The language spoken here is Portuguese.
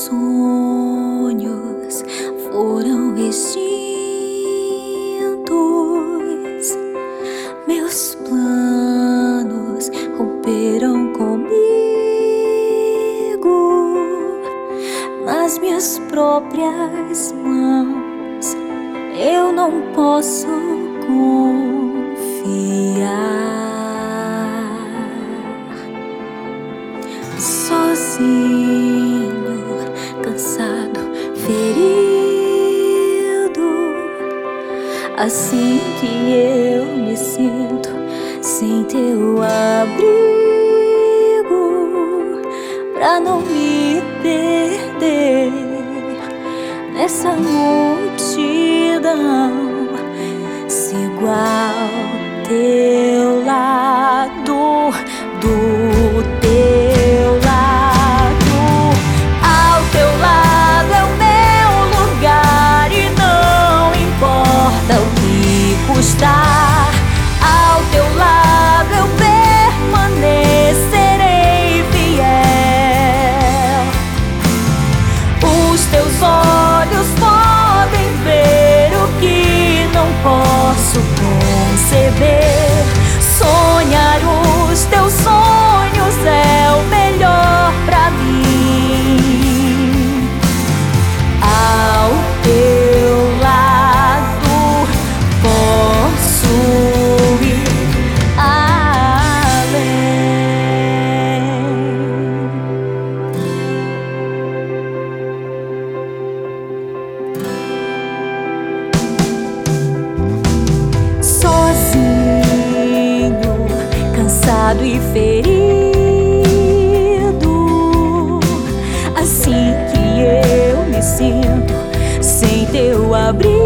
sonhos foram extintos, meus planos romperam comigo, nas minhas próprias mãos eu não posso confiar. Sozinho, cansado, ferido, assim que eu me sinto sem teu abrigo, pra não me perder nessa multidão, sigo ao teu lado, do teu lado. Ao teu lado é o meu lugar e não importa o que custar. Ao teu lado eu permanecerei fiel. Os teus olhos podem ver o que não posso conceber. Sonhar os teus sonhos é o melhor pra mim. Ao teu lado posso ir além. Sozinho, cansado e ferido, assim que eu me sinto sem teu abrigo,